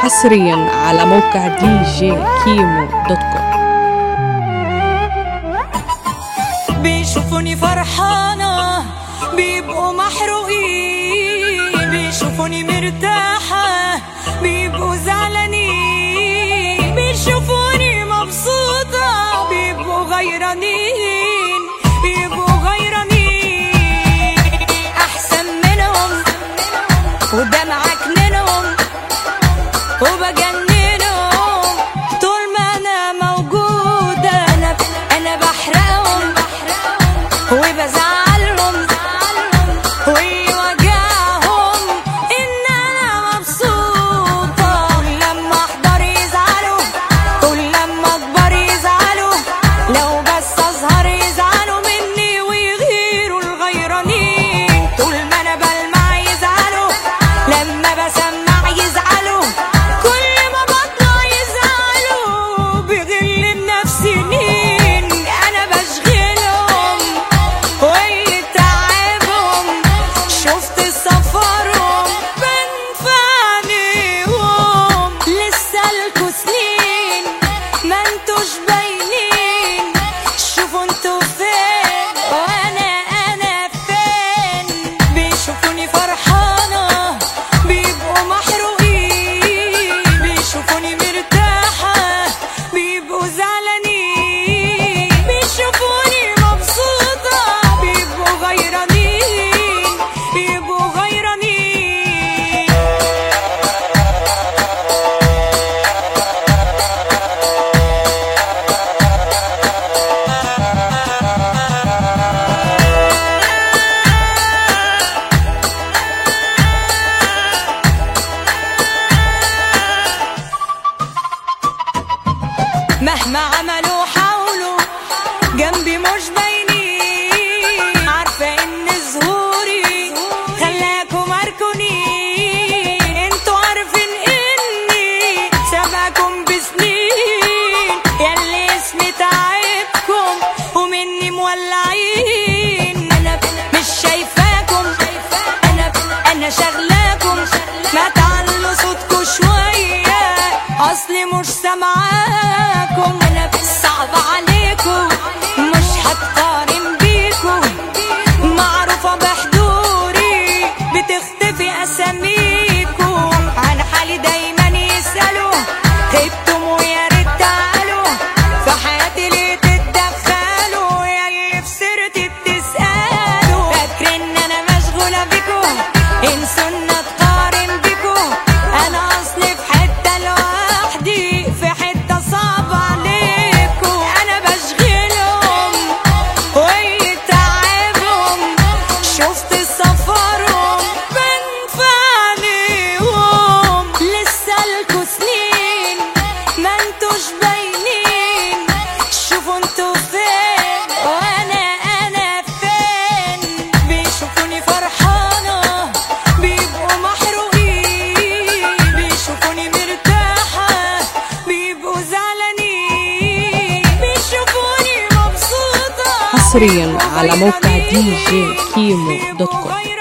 حصريا على موقع djkimo.com. بيشوفوني فرحانة بيبقوا محروقين، بيشوفوني مرتاحة بيبقوا زعلانين، بيشوفوني مبسوطة بيبقوا غيرانين، أحسن منهم ودمعك منهم وبجننهم طول ما أنا موجودة. أنا بحرقهم وبزعلهم ويوجعهم إن أنا مبسوطة. كل لما أحضر يزعلوا، كل لما أكبر يزعلوا، لو بس أظهر يزعلوا مني ويغيروا الغيرانين. طول ما أنا بلمع يزعلوا، لما بسمع يزعلوا، كل ما بطلع يزعلوا، بغل بنفسي مين أنا بشغلهم ويتعبهم. شفت سفرهم بنفعنيهم، لسه لكوا سنين ما انتوش باينين. شوفوا انتوا فين وانا فين. بيشوفوني فرحانة بيبقوا محروقين، بيشوفوني مرتاحة بيبقوا زعلانين، بيشوفوني مبسوطة بيبقوا غيرانين. مهما عملوا حاولوا جنبي مش باينين، عارفة ان ظهوري خلاكم عاركونين. انتوا عارفين اني سابقكم بسنين، ياللي اسمي تعبكم ومني مولعين. انا مش شايفاكم، انا شغلاكم، ما تعلوا صوتكوا شوية اصلي مش سامعاكم. انا صعب عليكم مش هتقارن بيكم، معروفة بحضوري بتختفي اساميكم. عن حالي دايما يسألوا، غبتم ويا ريت تعالوا، في حياتي ليه تتدخلوا، ياللي في سيرتي بتسألوا. فاكرين ان انا مشغولة بيكم، انسوا ان اتقارن بيكم. انا اصلي في حتة لوحدي، في حتة صعبة عليكم. انا بشغلهم ويتعبهم، شفت سفرهم بنفعنيهم، لسه لكوا سنين ما انتوش باينين. شوفوا انتوا فين وانا فين. بيشوفوني فرحانة بيبقوا محروقين، بيشوفوني مرتاحة بيبقوا زعلانين، بيشوفوني مبسوطة حصريا على موقع djkimo.com.